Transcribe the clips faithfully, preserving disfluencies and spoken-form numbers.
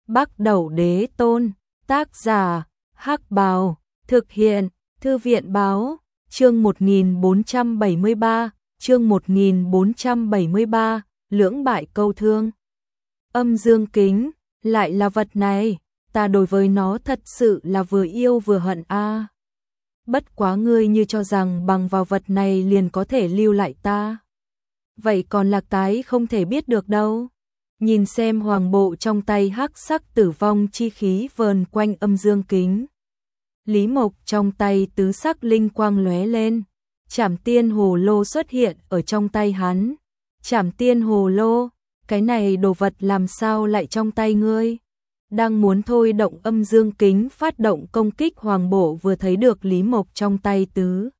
Bắc Đẩu Đế Tôn, tác giả, Hắc Bào, thực hiện, Thư viện Báo, chương một nghìn bốn trăm bảy mươi ba, chương một nghìn bốn trăm bảy mươi ba, lưỡng bại câu thương. Âm dương kính, lại là vật này, ta đối với nó thật sự là vừa yêu vừa hận a. À. Bất quá ngươi như cho rằng bằng vào vật này liền có thể lưu lại ta. Vậy còn là cái không thể biết được đâu. Nhìn xem hoàng bộ trong tay hắc sắc tử vong chi khí vờn quanh âm dương kính. Lý Mộc trong tay tứ sắc linh quang lóe lên, Trảm Tiên Hồ Lô xuất hiện ở trong tay hắn. Trảm Tiên Hồ Lô, cái này đồ vật làm sao lại trong tay ngươi? Đang muốn thôi động âm dương kính phát động công kích, hoàng bộ vừa thấy được Lý Mộc trong tay tứ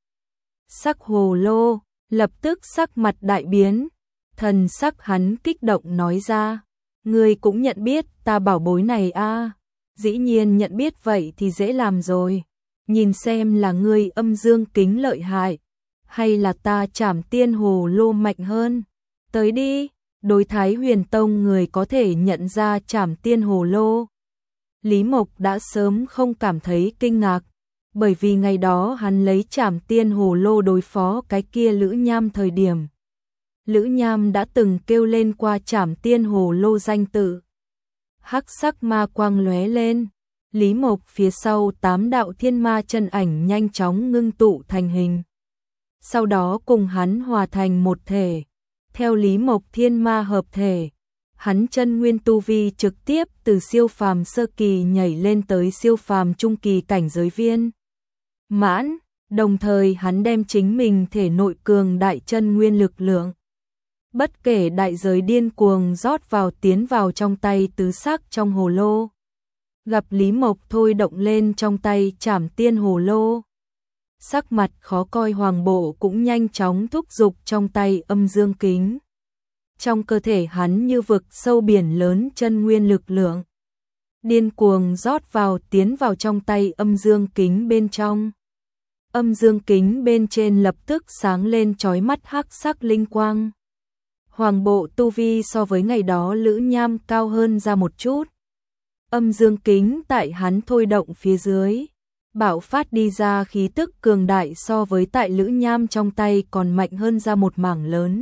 sắc hồ lô, lập tức sắc mặt đại biến, thần sắc hắn kích động nói ra, ngươi cũng nhận biết ta bảo bối này a? À? Dĩ nhiên nhận biết, vậy thì dễ làm rồi, nhìn xem là ngươi âm dương kính lợi hại, hay là ta Trảm Tiên Hồ Lô mạnh hơn, tới đi. Đối Thái Huyền Tông người có thể nhận ra Trảm Tiên Hồ Lô. Lý Mộc đã sớm không cảm thấy kinh ngạc, bởi vì ngày đó hắn lấy Trảm Tiên Hồ Lô đối phó cái kia Lữ Nham thời điểm. Lữ Nham đã từng kêu lên qua Trảm Tiên Hồ Lô danh tự. Hắc sắc ma quang lóe lên, Lý Mộc phía sau tám đạo thiên ma chân ảnh nhanh chóng ngưng tụ thành hình. Sau đó cùng hắn hòa thành một thể. Theo Lý Mộc thiên ma hợp thể, hắn chân nguyên tu vi trực tiếp từ siêu phàm sơ kỳ nhảy lên tới siêu phàm trung kỳ cảnh giới viên mãn, đồng thời hắn đem chính mình thể nội cường đại chân nguyên lực lượng. Bất kể đại giới điên cuồng rót vào tiến vào trong tay tứ sắc trong hồ lô. Gặp Lý Mộc thôi động lên trong tay Trảm Tiên Hồ Lô. Sắc mặt khó coi hoàng bộ cũng nhanh chóng thúc giục trong tay âm dương kính. Trong cơ thể hắn như vực sâu biển lớn chân nguyên lực lượng. Điên cuồng rót vào tiến vào trong tay âm dương kính bên trong. Âm dương kính bên trên lập tức sáng lên chói mắt hắc sắc linh quang. Hoàng bộ tu vi so với ngày đó Lữ Nham cao hơn ra một chút. Âm dương kính tại hắn thôi động phía dưới. Bạo phát đi ra khí tức cường đại so với tại Lữ Nham trong tay còn mạnh hơn ra một mảng lớn.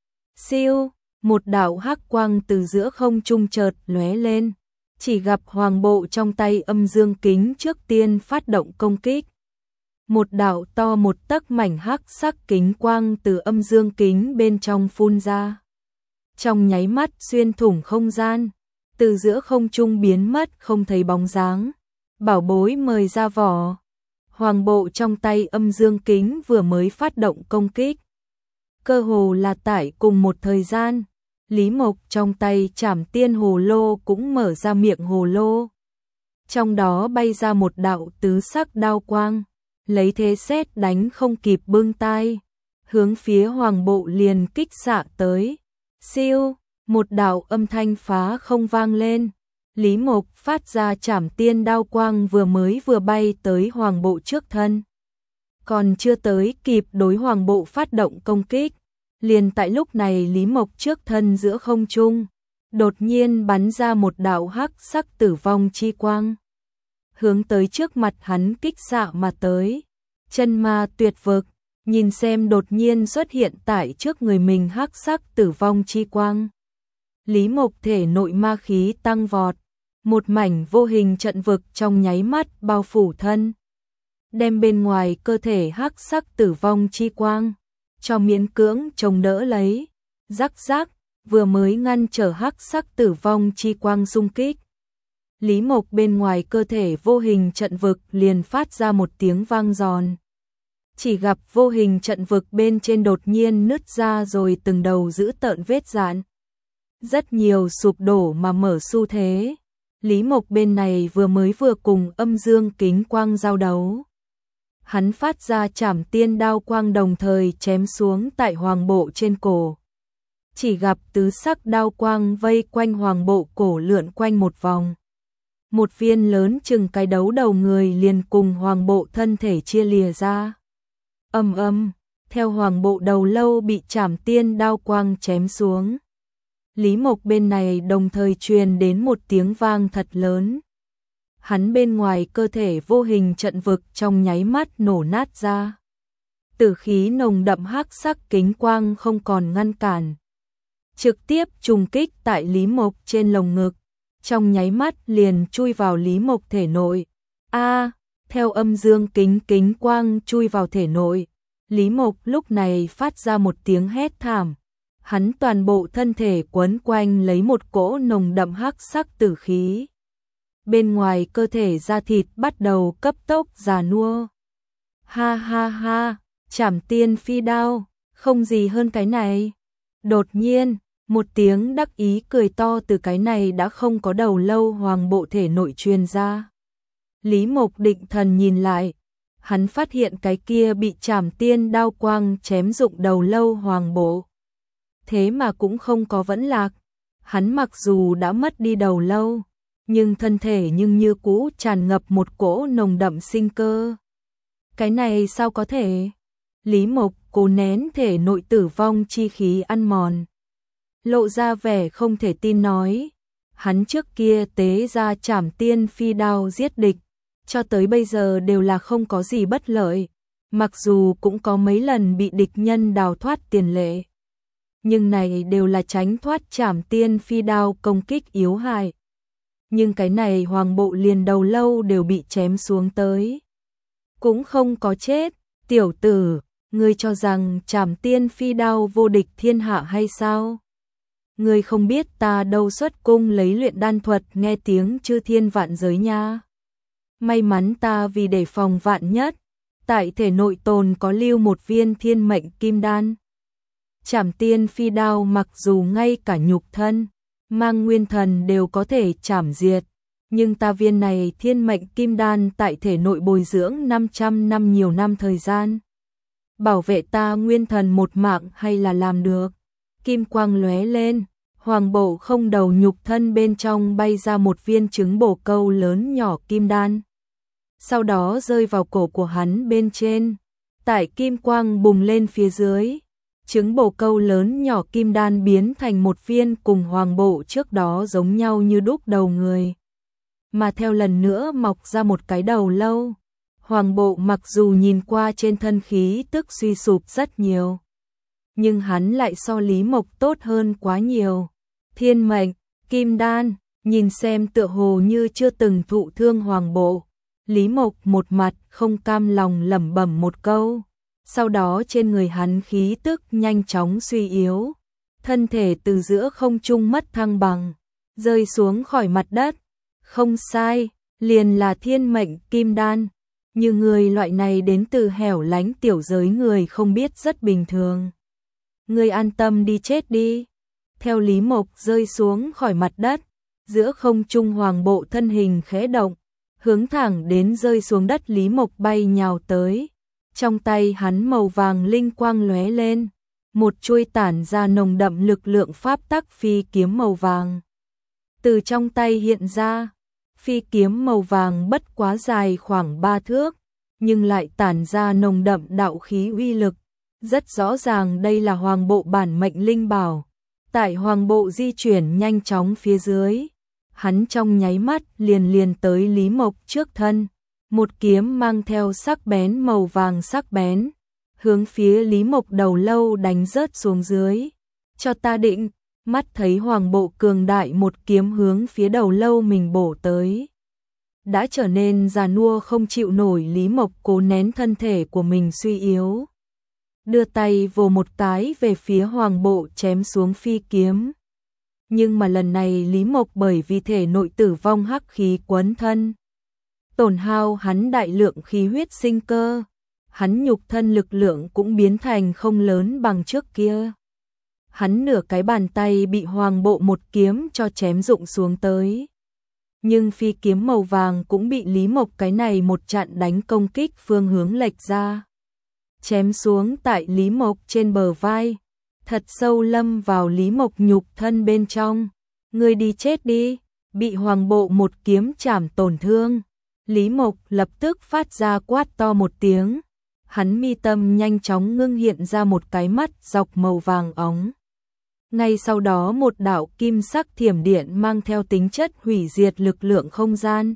Siêu, một đạo hắc quang từ giữa không trung chợt lóe lên, chỉ gặp hoàng bộ trong tay âm dương kính trước tiên phát động công kích. Một đạo to một tấc mảnh hắc sắc kính quang từ âm dương kính bên trong phun ra. Trong nháy mắt xuyên thủng không gian, từ giữa không trung biến mất không thấy bóng dáng. Bảo bối mời ra vỏ. Hoàng bộ trong tay âm dương kính vừa mới phát động công kích. Cơ hồ là tại cùng một thời gian, Lý Mộc trong tay Trảm Tiên Hồ Lô cũng mở ra miệng hồ lô. Trong đó bay ra một đạo tứ sắc đao quang, lấy thế sét đánh không kịp bưng tai, hướng phía hoàng bộ liền kích xạ tới. Siêu, một đạo âm thanh phá không vang lên. Lý Mộc phát ra Trảm Tiên đao quang vừa mới vừa bay tới hoàng bộ trước thân. Còn chưa tới kịp đối hoàng bộ phát động công kích, liền tại lúc này Lý Mộc trước thân giữa không trung, đột nhiên bắn ra một đạo hắc sắc tử vong chi quang. Hướng tới trước mặt hắn kích xạ mà tới. Chân ma tuyệt vực, nhìn xem đột nhiên xuất hiện tại trước người mình hắc sắc tử vong chi quang. Lý Mộc thể nội ma khí tăng vọt, một mảnh vô hình trận vực trong nháy mắt bao phủ thân, đem bên ngoài cơ thể hắc sắc tử vong chi quang cho miễn cưỡng chống đỡ lấy. Rắc rắc, vừa mới ngăn trở hắc sắc tử vong chi quang xung kích, Lý Mộc bên ngoài cơ thể vô hình trận vực liền phát ra một tiếng vang giòn. Chỉ gặp vô hình trận vực bên trên đột nhiên nứt ra rồi từng đầu giữ tợn vết rạn. Rất nhiều sụp đổ mà mở xu thế. Lý Mộc bên này vừa mới vừa cùng âm dương kính quang giao đấu. Hắn phát ra Trảm Tiên đao quang đồng thời chém xuống tại hoàng bộ trên cổ. Chỉ gặp tứ sắc đao quang vây quanh hoàng bộ cổ lượn quanh một vòng. Một viên lớn chừng cái đấu đầu người liền cùng hoàng bộ thân thể chia lìa ra. Ầm ầm, theo hoàng bộ đầu lâu bị Trảm Tiên đao quang chém xuống. Lý Mộc bên này đồng thời truyền đến một tiếng vang thật lớn. Hắn bên ngoài cơ thể vô hình trận vực trong nháy mắt nổ nát ra. Tử khí nồng đậm hắc sắc kính quang không còn ngăn cản. Trực tiếp trùng kích tại Lý Mộc trên lồng ngực, trong nháy mắt liền chui vào Lý Mộc thể nội. A, theo âm dương kính kính quang chui vào thể nội, Lý Mộc lúc này phát ra một tiếng hét thảm. Hắn toàn bộ thân thể quấn quanh lấy một cỗ nồng đậm hắc sắc tử khí. Bên ngoài cơ thể da thịt bắt đầu cấp tốc già nua. Ha ha ha, Trảm Tiên Phi Đao, không gì hơn cái này. Đột nhiên, một tiếng đắc ý cười to từ cái này đã không có đầu lâu hoàng bộ thể nội truyền ra. Lý Mộc định thần nhìn lại, hắn phát hiện cái kia bị Trảm Tiên đao quang chém rụng đầu lâu hoàng bộ. Thế mà cũng không có vẫn lạc, hắn mặc dù đã mất đi đầu lâu, nhưng thân thể nhưng như cũ tràn ngập một cỗ nồng đậm sinh cơ. Cái này sao có thể? Lý Mộc cố nén thể nội tử vong chi khí ăn mòn, lộ ra vẻ không thể tin nói, hắn trước kia tế ra Trảm Tiên Phi Đao giết địch, cho tới bây giờ đều là không có gì bất lợi, mặc dù cũng có mấy lần bị địch nhân đào thoát tiền lệ, nhưng này đều là tránh thoát Trảm Tiên Phi Đao công kích yếu hại. Nhưng cái này hoàng bộ liền đầu lâu đều bị chém xuống tới, cũng không có chết. Tiểu tử, ngươi cho rằng Trảm Tiên Phi Đao vô địch thiên hạ hay sao? Ngươi không biết ta đâu xuất cung lấy luyện đan thuật nghe tiếng chư thiên vạn giới nha. May mắn ta vì để phòng vạn nhất, tại thể nội tồn có lưu một viên thiên mệnh kim đan. Trảm Tiên Phi Đao mặc dù ngay cả nhục thân, mang nguyên thần đều có thể chảm diệt, nhưng ta viên này thiên mệnh kim đan tại thể nội bồi dưỡng năm trăm năm nhiều năm thời gian. Bảo vệ ta nguyên thần một mạng hay là làm được. Kim quang lóe lên, hoàng bộ không đầu nhục thân bên trong bay ra một viên trứng bổ câu lớn nhỏ kim đan. Sau đó rơi vào cổ của hắn bên trên, tại kim quang bùng lên phía dưới. Trứng bồ câu lớn nhỏ kim đan biến thành một viên cùng hoàng bộ trước đó giống nhau như đúc đầu người. Mà theo lần nữa mọc ra một cái đầu lâu. Hoàng bộ mặc dù nhìn qua trên thân khí tức suy sụp rất nhiều, nhưng hắn lại so Lý Mộc tốt hơn quá nhiều. Thiên mệnh, kim đan, nhìn xem tựa hồ như chưa từng thụ thương hoàng bộ. Lý Mộc một mặt không cam lòng lẩm bẩm một câu. Sau đó trên người hắn khí tức nhanh chóng suy yếu, thân thể từ giữa không trung mất thăng bằng, rơi xuống khỏi mặt đất. Không sai, liền là thiên mệnh kim đan. Như người loại này đến từ hẻo lánh tiểu giới người không biết rất bình thường. Người an tâm đi chết đi. Theo Lý Mộc rơi xuống khỏi mặt đất, giữa không trung hoàng bộ thân hình khẽ động, hướng thẳng đến rơi xuống đất Lý Mộc bay nhào tới. Trong tay hắn màu vàng linh quang lóe lên, một chuôi tản ra nồng đậm lực lượng pháp tắc phi kiếm màu vàng từ trong tay hiện ra. Phi kiếm màu vàng bất quá dài khoảng ba thước, nhưng lại tản ra nồng đậm đạo khí uy lực. Rất rõ ràng đây là hoàng bộ bản mệnh linh bảo. Tại hoàng bộ di chuyển nhanh chóng phía dưới, hắn trong nháy mắt liền liền tới Lý Mộc trước thân. Một kiếm mang theo sắc bén màu vàng sắc bén, hướng phía Lý Mộc đầu lâu đánh rớt xuống dưới. Cho ta định, mắt thấy hoàng bộ cường đại một kiếm hướng phía đầu lâu mình bổ tới. Đã trở nên già nua không chịu nổi, Lý Mộc cố nén thân thể của mình suy yếu, đưa tay vồ một cái về phía hoàng bộ chém xuống phi kiếm. Nhưng mà lần này Lý Mộc bởi vì thể nội tử vong hắc khí quấn thân, tổn hao hắn đại lượng khí huyết sinh cơ, hắn nhục thân lực lượng cũng biến thành không lớn bằng trước kia. Hắn nửa cái bàn tay bị hoàng bộ một kiếm cho chém rụng xuống tới. Nhưng phi kiếm màu vàng cũng bị Lý Mộc cái này một trận đánh công kích phương hướng lệch ra, chém xuống tại Lý Mộc trên bờ vai, thật sâu lâm vào Lý Mộc nhục thân bên trong. Ngươi đi chết đi, bị hoàng bộ một kiếm chảm tổn thương. Lý Mộc lập tức phát ra quát to một tiếng, hắn mi tâm nhanh chóng ngưng hiện ra một cái mắt dọc màu vàng óng. Ngay sau đó một đạo kim sắc thiểm điện mang theo tính chất hủy diệt lực lượng không gian.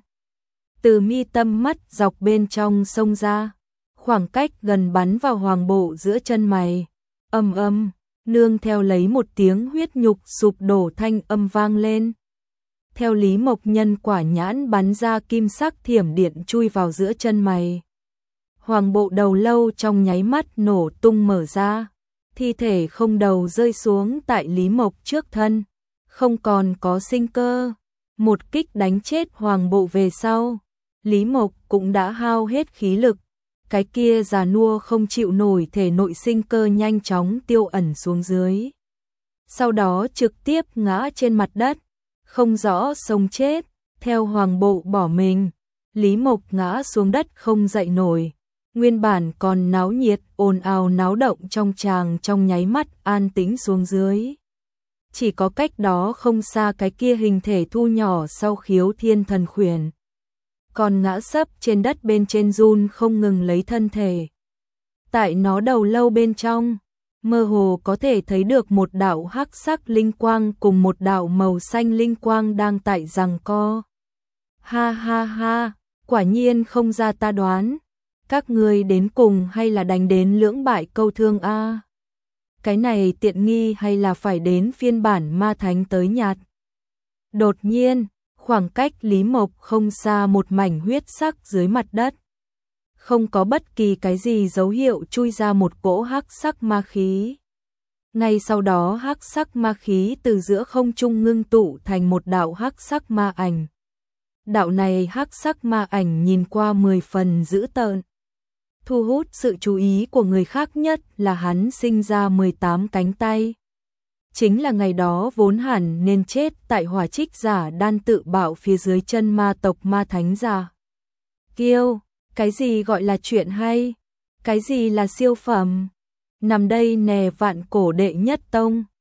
Từ mi tâm mắt dọc bên trong xông ra, khoảng cách gần bắn vào Hoàng Bộ giữa chân mày. Âm âm, nương theo lấy một tiếng huyết nhục sụp đổ thanh âm vang lên. Theo Lý Mộc Nhân quả nhãn bắn ra kim sắc thiểm điện chui vào giữa chân mày. Hoàng Bộ đầu lâu trong nháy mắt nổ tung mở ra, thi thể không đầu rơi xuống tại Lý Mộc trước thân, không còn có sinh cơ. Một kích đánh chết Hoàng Bộ về sau, Lý Mộc cũng đã hao hết khí lực, cái kia già nua không chịu nổi thể nội sinh cơ nhanh chóng tiêu ẩn xuống dưới. Sau đó trực tiếp ngã trên mặt đất, không rõ sống chết, theo Hoàng Bộ bỏ mình, Lý Mộc ngã xuống đất không dậy nổi. Nguyên bản còn náo nhiệt, ồn ào náo động trong tràng trong nháy mắt an tĩnh xuống dưới. Chỉ có cách đó không xa cái kia hình thể thu nhỏ sau khiếu thiên thần khuyển. Còn ngã sấp trên đất bên trên run không ngừng lấy thân thể. Tại nó đầu lâu bên trong, mơ hồ có thể thấy được một đạo hắc sắc linh quang cùng một đạo màu xanh linh quang đang tại giằng co. Ha ha ha, quả nhiên không ra ta đoán. Các ngươi đến cùng hay là đánh đến lưỡng bại câu thương a? Cái này tiện nghi hay là phải đến phiên bản ma thánh tới nhạt? Đột nhiên, khoảng cách Lý Mộc không xa một mảnh huyết sắc dưới mặt đất. Không có bất kỳ cái gì dấu hiệu chui ra một cỗ hắc sắc ma khí. Ngay sau đó hắc sắc ma khí từ giữa không trung ngưng tụ thành một đạo hắc sắc ma ảnh. Đạo này hắc sắc ma ảnh nhìn qua mười phần dữ tợn. Thu hút sự chú ý của người khác nhất là hắn sinh ra mười tám cánh tay. Chính là ngày đó vốn hẳn nên chết tại hỏa trích giả đan tự bạo phía dưới chân ma tộc ma thánh giả. Kiêu, cái gì gọi là chuyện hay? Cái gì là siêu phẩm? Nằm đây nè vạn cổ đệ nhất tông.